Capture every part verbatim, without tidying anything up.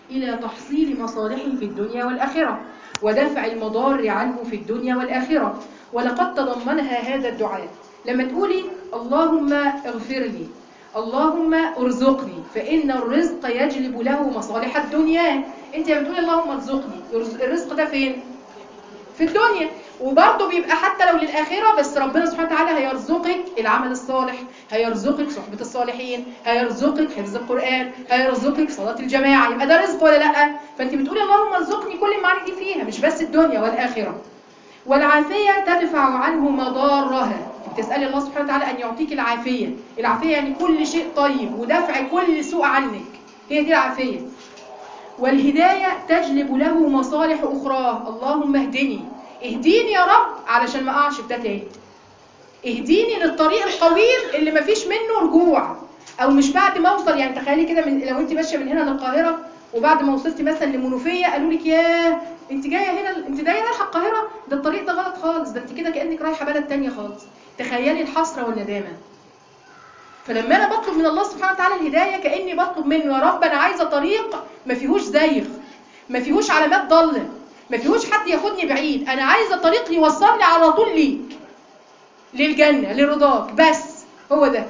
إلى تحصيل مصالحه في الدنيا والآخرة ودفع المضار عنه في الدنيا والآخرة. ولقد تضمنها هذا الدعاء لما تقولي اللهم اغفر لي، اللهم ارزقني، فإن الرزق يجلب له مصالح الدنيا. انت بتقولي اللهم ارزقني، الرزق ده فين؟ في الدنيا، وبرضه بيبقى حتى لو للآخرة، بس ربنا سبحانه وتعالى هيرزقك العمل الصالح، هيرزقك صحبة الصالحين، هيرزقك حفظ القرآن، هيرزقك صلاة الجماعة. يبقى ده رزق ولا لأ؟ فأنت بتقولي اللهم ارزقني كل المعاني دي فيها، مش بس الدنيا والآخرة. والعافية تدفع عنه مضارها، بتسألي الله سبحانه وتعالى أن يعطيك العافية. العافية يعني كل شيء طيب ودفع كل سوء عنك، هي دي العافية. والهداية تجلب له مصالح أخرى. اللهم اهدني، اهديني يا رب علشان ما أقعش في ده تاني، اهديني للطريق الطويل اللي ما فيش منه رجوع، أو مش بعد ما أوصل. يعني تخيلي كده، من لو أنت ماشية من هنا للقاهرة وبعد ما وصلتي مثلا لمنوفية قالوا لك ياه أنت جاية هنا، أنت جاية رايحة القاهرة، ده الطريق ده غلط خالص، ده أنت كده كأنك رايحة بلد تانية خالص. تخيلي الحسرة والندامة. فلما أنا بطلب من الله سبحانه وتعالى الهداية، كأني بطلب منه يا رب أنا عايزة طريق ما فيهوش زيغ، ما فيهوش علامات ضالة، ما فيهوش حد ياخدني بعيد، أنا عايزة طريق يوصلني على طول ليك، للجنة، لرضاك، بس هو ده.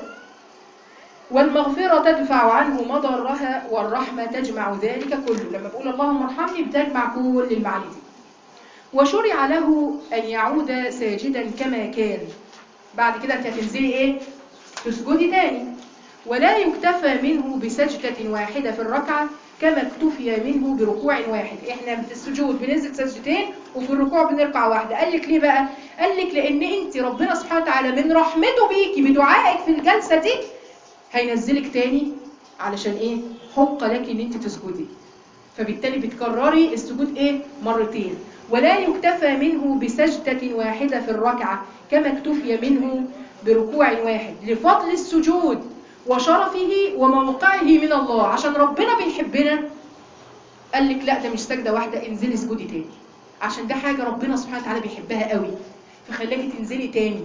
والمغفرة تدفع عنه مضرها، والرحمة تجمع ذلك كله. لما بقول اللهم ارحمني بتجمع كل المعاني دي. وشرع له أن يعود ساجدا كما كان. بعد كده أنت هتنزلي إيه؟ تسجدي تاني. ولا يكتفى منه بسجدة واحدة في الركعة كما اكتفي منه بركوع واحد. احنا في السجود بننزل سجدتين وفي الركوع بنركع واحدة. قال لك ليه بقى؟ قال لك لأن انت ربنا سبحانه وتعالى من رحمته بيكي بدعائك في الجلسة دي هينزلك تاني. علشان ايه؟ حق لك ان انت تسجدي، فبالتالي بتكرري السجود ايه؟ مرتين. ولا يكتفى منه بسجدة واحدة في الركعة كما اكتفي منه بركوع واحد لفضل السجود وشرفه وموقعه من الله. عشان ربنا بيحبنا قال لك لا، ده مش سجدة واحدة، انزلي اسجدي تاني، عشان ده حاجة ربنا سبحانه وتعالى بيحبها قوي، فخلاكي تنزلي تاني.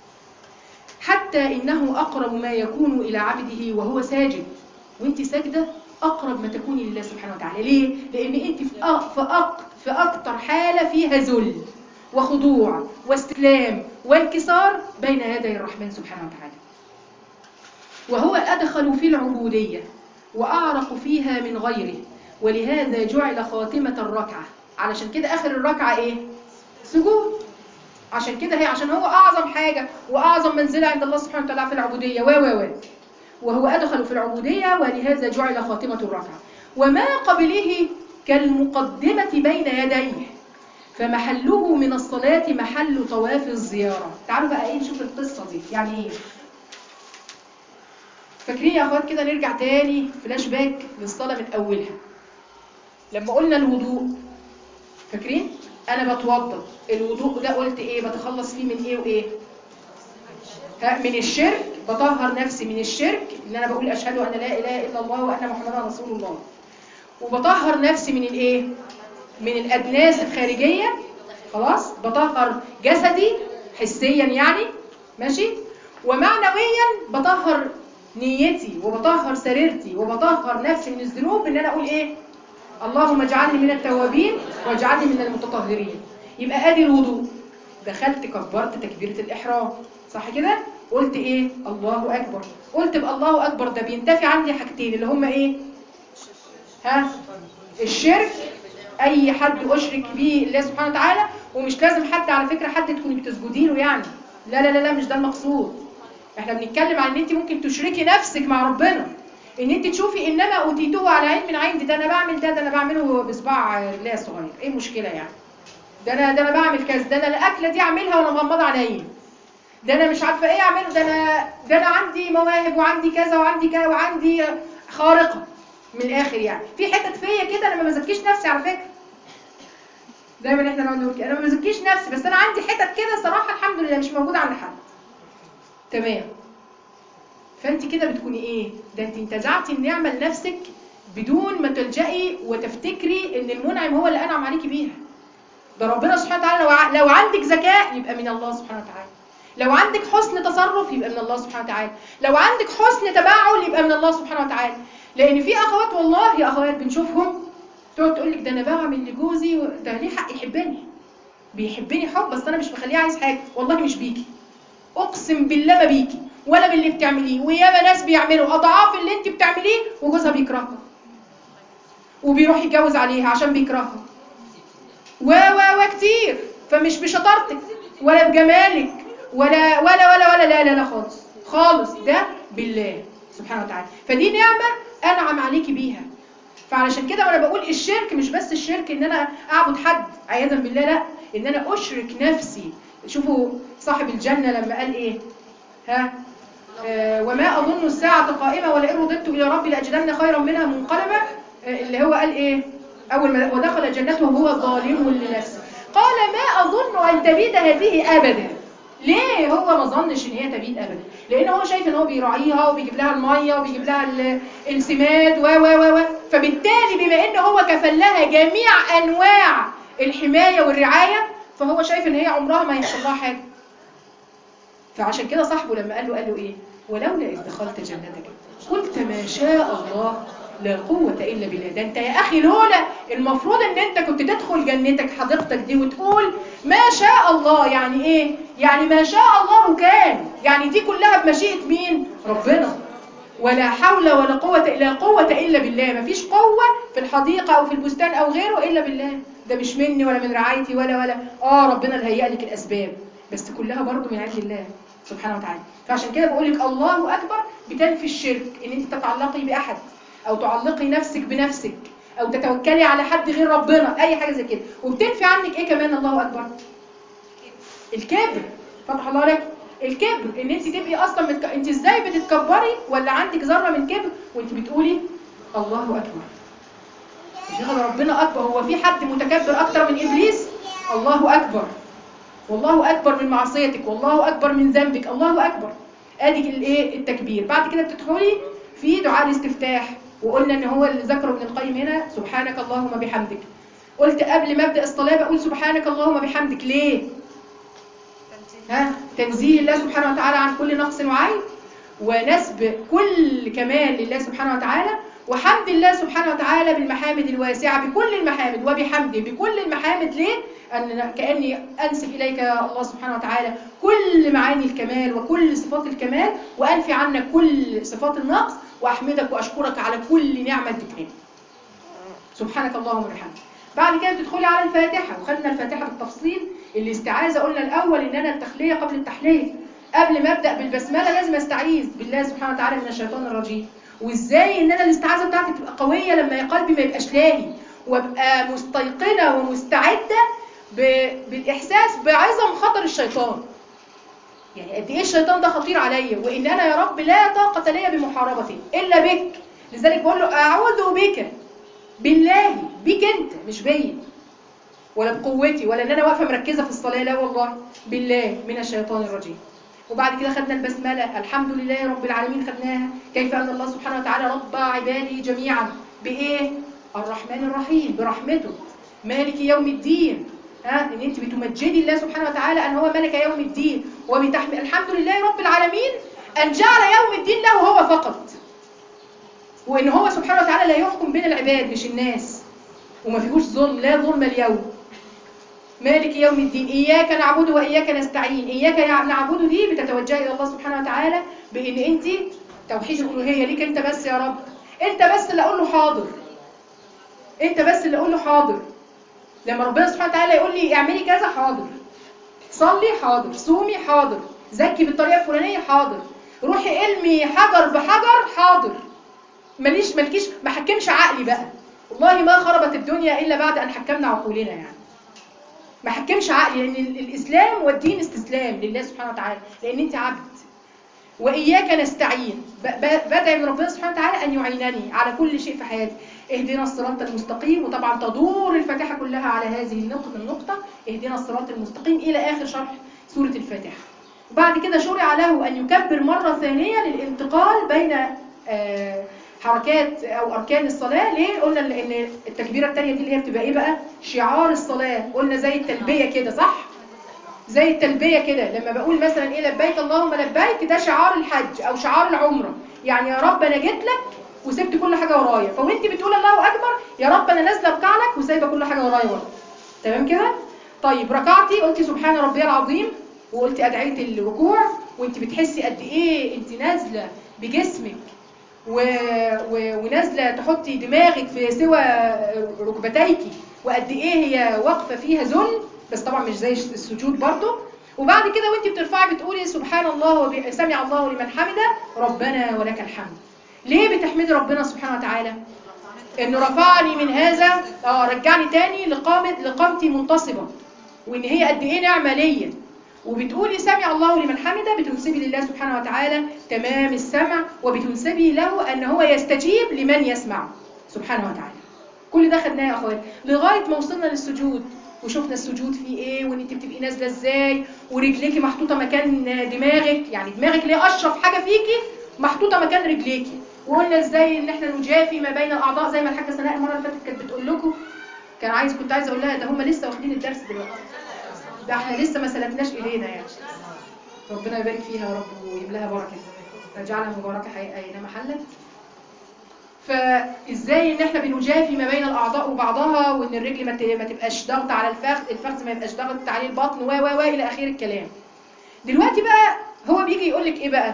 حتى إنه أقرب ما يكون إلى عبده وهو ساجد. وانت ساجدة أقرب ما تكوني لله سبحانه وتعالى. ليه؟ لأن انت في أق... في أكتر حالة فيها ذل وخضوع واستسلام وانكسار بين يدي الرحمن سبحانه وتعالى. وهو أدخل في العبودية وأعرق فيها من غيره، ولهذا جعل خاتمة الركعة. علشان كده آخر الركعة إيه؟ سجود. عشان كده هي عشان هو أعظم حاجة وأعظم منزلة عند الله سبحانه وتعالى في العبودية. و و و وهو أدخل في العبودية، ولهذا جعل خاتمة الركعة. وما قبله كالمقدمة بين يديه، فمحله من الصلاة محل طواف الزيارة. تعالوا بقى إيه نشوف القصة دي يعني إيه. فاكرين يا أخوات كده؟ نرجع تاني فلاش باك للصلاة من أولها. لما قلنا الوضوء، فاكرين؟ أنا بتوضى، الوضوء ده قلت إيه؟ بتخلص فيه من إيه وإيه؟ ها، من الشرك، بطهر نفسي من الشرك إن أنا بقول أشهد أن لا إله إلا الله وأن محمدا رسول الله. وبطهر نفسي من الإيه؟ من الأدناس الخارجية. خلاص، بطهر جسدي حسيا يعني، ماشي؟ ومعنويا بطهر نيتي وبطهر سريرتي وبطهر نفسي من الذنوب ان انا اقول ايه؟ اللهم اجعلني من التوابين واجعلني من المتطهرين. يبقى ادي الوضوء، دخلت كبرت تكبيرة الاحرام، صح كده؟ قلت ايه؟ الله اكبر. قلت بقى الله اكبر ده بينتفي عندي حاجتين اللي هم ايه؟ ها؟ الشرك، اي حد اشرك به الله سبحانه وتعالى. ومش لازم حد على فكرة حد تكوني بتسجدي له يعني، لا لا لا لا، مش ده المقصود. احنا بنتكلم عن ان انت ممكن تشركي نفسك مع ربنا، ان انت تشوفي انما اوتيته على علم عندي، ده انا بعمل ده ده انا بعمله بصباع رجليا الصغير، ايه المشكله يعني؟ ده انا ده انا بعمل كذا، ده انا الاكله دي اعملها وانا مغمضه عينيا، ده انا مش عارفه ايه اعمله، ده انا ده انا عندي مواهب وعندي كذا وعندي كذا وعندي خارقه. من الاخر يعني في حتت فيا كده انا ما بزكيش نفسي على فكره. دايما احنا نقعد نقول كده انا ما بزكيش نفسي، بس انا عندي حتت كده صراحه الحمد لله مش موجوده عند حد. تمام. فانت كده بتكوني ايه؟ ده انت انتزعتي النعمه لنفسك بدون ما تلجئي وتفتكري ان المنعم هو اللي انعم عليكي بيها. ده ربنا سبحانه وتعالى. لو ع... لو عندك ذكاء يبقى من الله سبحانه وتعالى، لو عندك حسن تصرف يبقى من الله سبحانه وتعالى، لو عندك حسن تباعل يبقى من الله سبحانه وتعالى. لان في اخوات والله يا اخوات بنشوفهم تقعد تقول لك ده انا بعمل لجوزي ده ليه حق يحبني، بيحبني حب بس انا مش بخليه عايز حاجه. والله مش بيكي، اقسم بالله ما بيكي ولا باللي بتعمليه. وياما ناس بيعملوا اضعاف اللي انت بتعمليه وجوزها بيكرهها وبيروح يتجوز عليها عشان بيكرهها و و و كتير. فمش بشطارتك ولا بجمالك ولا ولا ولا ولا لا لا لا خالص خالص، ده بالله سبحانه وتعالى. فدي نعمه انعم عليكي بيها. فعلشان كده وانا بقول الشرك مش بس الشرك ان انا اعبد حد عياذا بالله، لا، ان انا اشرك نفسي. شوفوا صاحب الجنه لما قال ايه؟ ها آه وما اظن الساعه قائمه ولئن رددت الى ربي لاجدن خيرا منها منقلبا. آه اللي هو قال ايه اول ما ودخل جنته وهو ظالم لنفسه قال ما اظن ان تبيد هذه ابدا. ليه هو ما ظنش ان هي تبيد ابدا؟ لان هو شايف ان هو بيراعيها وبيجيب لها الميه وبيجيب لها السماد و و و فبالتالي بما ان هو كفل لها جميع انواع الحمايه والرعايه فهو شايف ان هي عمرها ما يحصل لها حاجه. فعشان كده صاحبه لما قال له قال له ايه؟ ولولا اذ دخلت جنتك قلت ما شاء الله لا قوة إلا بالله. ده انت يا أخي لولا المفروض ان انت كنت تدخل جنتك حديقتك دي وتقول ما شاء الله. يعني ايه؟ يعني ما شاء الله كان، يعني دي كلها بمشيئة مين؟ ربنا. ولا حول ولا قوة إلا قوة إلا بالله. مفيش قوة في الحديقة أو في البستان أو غيره إلا بالله. ده مش مني ولا من رعايتي ولا ولا آه ربنا اللي هيئ لك الأسباب، بس كلها برضو من عند الله سبحانه وتعالى. فعشان كده بقول لك الله أكبر بتنفي الشرك، إن أنت تتعلقي بأحد أو تعلقي نفسك بنفسك أو تتوكلي على حد غير ربنا، أي حاجة زي كده. وبتنفي عنك إيه كمان الله أكبر؟ الكبر. فتح الله لك الكبر، ان انت تبقي اصلا متك... انت ازاي بتتكبري ولا عندك ذره من كبر وانت بتقولي الله اكبر؟ مش هذا ربنا اكبر؟ هو في حد متكبر اكتر من ابليس؟ الله اكبر، والله اكبر من معصيتك، والله اكبر من ذنبك، الله اكبر. ادي الايه التكبير. بعد كده بتدخلي في دعاء الاستفتاح، وقلنا ان هو اللي ذكره ابن القيم هنا سبحانك اللهم بحمدك. قلت قبل ما ابدا الصلاه بقول سبحانك اللهم بحمدك. ليه؟ ها تنزيه الله سبحانه وتعالى عن كل نقص وعيب، ونسب كل كمال لله سبحانه وتعالى، وحمد الله سبحانه وتعالى بالمحامد الواسعة بكل المحامد وبحمده بكل المحامد. ليه؟ أن كأني أنسب إليك الله سبحانه وتعالى كل معاني الكمال وكل صفات الكمال، وأنفي عنك كل صفات النقص، وأحمدك وأشكرك على كل نعمة تكرم. سبحانك اللهم وبحمدك. بعد كده بتدخلي على الفاتحة، وخدنا الفاتحة بالتفصيل. الاستعاذة قلنا الأول إن أنا التخلية قبل التحلية. قبل ما أبدأ بالبسملة لازم أستعيذ بالله سبحانه وتعالى من الشيطان الرجيم. وإزاي إن أنا الاستعاذة بتاعتي تبقى قوية لما قلبي ما يبقاش لاهي، وأبقى مستيقنة ومستعدة بالإحساس بعظم خطر الشيطان. يعني قد إيه الشيطان ده خطير عليا، وإن أنا يا رب لا طاقة لي بمحاربته إلا بك. لذلك بقول له أعوذ بك، بالله، بيك انت مش بيا ولا بقوتي ولا ان انا واقفه مركزه في الصلاه، لا والله، بالله من الشيطان الرجيم. وبعد كده خدنا البسمله، الحمد لله رب العالمين، خدناها كيف ان الله سبحانه وتعالى رب عباده جميعا بايه؟ الرحمن الرحيم، برحمته. مالك يوم الدين، ها ان انت بتمجدي الله سبحانه وتعالى ان هو ملك يوم الدين، وبتحمد الحمد لله رب العالمين ان جعل يوم الدين له هو فقط، وإن هو سبحانه وتعالى لا يحكم بين العباد مش الناس، وما فيهوش ظلم، لا ظلم اليوم. مالك يوم الدين، إياك نعبد وإياك نستعين. إياك نعبد دي بتتوجهي إلى الله سبحانه وتعالى بإن أنت توحيد الألوهية ليك أنت بس يا رب. أنت بس اللي أقول له حاضر، أنت بس اللي أقول له حاضر. لما ربنا سبحانه وتعالى يقول لي اعملي كذا، حاضر. صلي، حاضر. صومي، حاضر. زكي بالطريقة الفلانية، حاضر. روحي علمي حجر بحجر، حاضر. ماليش مالكيش ما حكمش عقلي بقى. والله ما خربت الدنيا إلا بعد أن حكمنا عقولنا. يعني ما حكمش عقلي، لأن الإسلام والدين استسلام لله سبحانه وتعالى، لأن أنت عبد. وإياك نستعين، بدعي من ربنا سبحانه وتعالى أن يعينني على كل شيء في حياتي. اهدنا الصراط المستقيم، وطبعا تدور الفاتحة كلها على هذه النقطة النقطة اهدنا الصراط المستقيم إلى آخر شرح سورة الفاتحة. وبعد كده شرع له أن يكبر مرة ثانية للانتقال بين آه حركات او اركان الصلاه. ليه؟ قلنا ان التكبيره الثانيه دي اللي هي بتبقى ايه بقى؟ شعار الصلاه. قلنا زي التلبيه كده، صح؟ زي التلبيه كده. لما بقول مثلا ايه لبيك اللهم لبيك، ده شعار الحج او شعار العمره. يعني يا رب انا جيت لك وسبت كل حاجه ورايا، فوانت بتقول الله اكبر يا رب انا نازله اركع لك وسايبه كل حاجه ورايا ورا. تمام كده؟ طيب ركعتي قلتي سبحان ربي العظيم وقلتي ادعيه الركوع، وانت بتحسي قد ايه انت نازله بجسمك و... و... ونازله تحطي دماغك في سوى ركبتيكي، وقد ايه هي واقفه فيها ذل، بس طبعا مش زي السجود برضو. وبعد كده وانت بترفعي بتقولي سبحان الله وب... سمع الله لمن حمده ربنا ولك الحمد. ليه بتحمدي ربنا سبحانه وتعالى؟ انه رفعني من هذا، اه رجعني تاني لقامه لقامتي منتصبه، وان هي قد ايه نعمه ليا. وبتقولي سمع الله لمن حمده، بتنسبي لله سبحانه وتعالى تمام السمع، وبتنسبي له ان هو يستجيب لمن يسمع سبحانه وتعالى. كل ده خدناه يا اخوات لغايه ما وصلنا للسجود، وشفنا السجود فيه ايه، وان انت بتبقي نازله ازاي، ورجليكي محطوطه مكان دماغك، يعني دماغك اللي هي اشرف حاجه فيكي محطوطه مكان رجليكي. وقلنا ازاي ان احنا نجافي ما بين الاعضاء زي ما الحاجه سناء المره اللي فاتت كانت بتقول لكم. كان عايز كنت عايزه اقول لها ده هم لسه واخدين الدرس دلوقتي، ده احنا لسه ما سلكناش ايدينا يعني. ربنا يبارك فيها يا رب ويملاها بركه، فجعلها مباركه اينما حلت. فازاي ان احنا بنجافي ما بين الاعضاء وبعضها، وان الرجل ما تبقاش ضغط على الفخذ، الفخذ ما يبقاش ضغط عليه البطن، و و و الى اخر الكلام. دلوقتي بقى هو بيجي يقول لك ايه بقى؟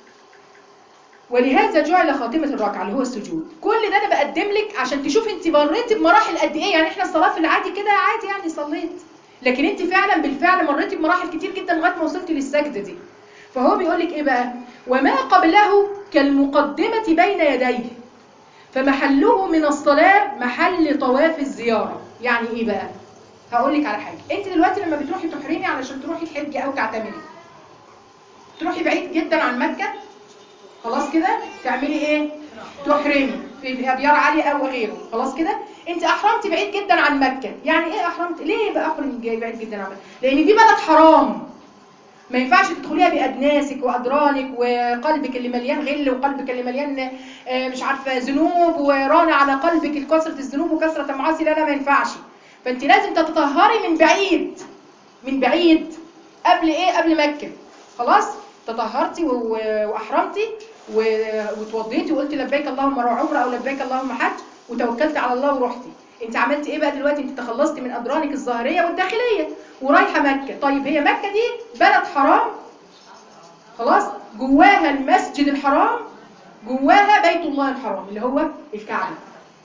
ولهذا جعل خاتمه الركعه اللي هو السجود. كل ده انا بقدم لك عشان تشوف انت مريتي بمراحل قد ايه. يعني احنا الصلاه في العادي كده عادي يعني صليت، لكن انت فعلا بالفعل مريتي بمراحل كتير جدا لغايه ما وصلتي للسجده دي. فهو بيقول لك ايه بقى؟ وما قبله كالمقدمه بين يديه فمحله من الصلاه محل طواف الزياره. يعني ايه بقى؟ هقول لك على حاجه. انت دلوقتي لما بتروحي تحرمي علشان تروحي تحجي او تعتمري، تروحي بعيد جدا عن مكه، خلاص كده تعملي ايه؟ تحرمي في ابيار عاليه او غيره، خلاص كده انت احرمتي بعيد جدا عن مكه. يعني ايه احرمت؟ ليه بقى احرم بعيد جدا عن مكه؟ لان دي بلد حرام، ما ينفعش تدخليها بادناسك وادرانك وقلبك اللي مليان غل وقلبك اللي مليان مش عارفه ذنوب وران على قلبك كثره الذنوب وكثره المعاصي. لا لا ما ينفعش. فانت لازم تتطهري من بعيد، من بعيد قبل ايه؟ قبل مكه. خلاص تطهرتي واحرمتي وتوضيتي وقلت لبيك اللهم عمره او لبيك اللهم حج وتوكلت على الله ورحتي. انت عملتي ايه بقى دلوقتي؟ انت تخلصتي من ادرانك الظاهريه والداخليه ورايحه مكه. طيب هي مكه دي بلد حرام، خلاص جواها المسجد الحرام، جواها بيت الله الحرام اللي هو الكعبه.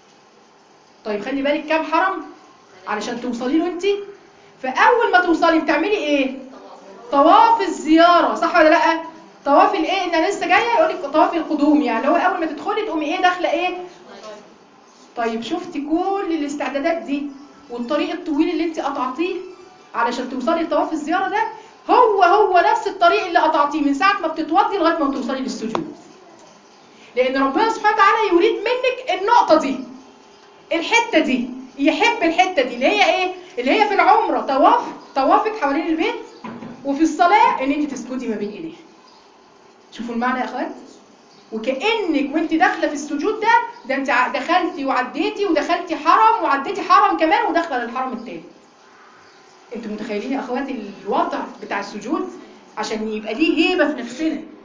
طيب خلي بالك كام حرم علشان توصلي له انت. فاول ما توصلي بتعملي ايه؟ طواف الزياره، صح ولا لا؟ طواف الايه؟ ان انا لسه جايه يقول لك طواف القدوم، يعني هو اول ما تدخلي تقومي ايه؟ داخله ايه؟ طيب شفتي كل الاستعدادات دي والطريق الطويل اللي انت قطعتيه علشان توصلي لطواف الزياره ده، هو هو نفس الطريق اللي قطعتيه من ساعه ما بتتوضي لغايه ما توصلي للسجود. لان ربنا سبحانه وتعالى يريد منك النقطه دي، الحته دي، يحب الحته دي اللي هي ايه؟ اللي هي في العمره طواف طوافك حوالين البيت، وفي الصلاه ان انت تسجدي ما بين ايديها. شوفوا المعنى يا اخوات. وكأنك وانت داخله في السجود ده ده انت دخلتي وعديتي ودخلتي حرم وعديتي حرم كمان وداخله للحرم الثالث. انتوا متخيلين يا اخواتي الوضع بتاع السجود؟ عشان يبقى ليه هيبه في نفسنا،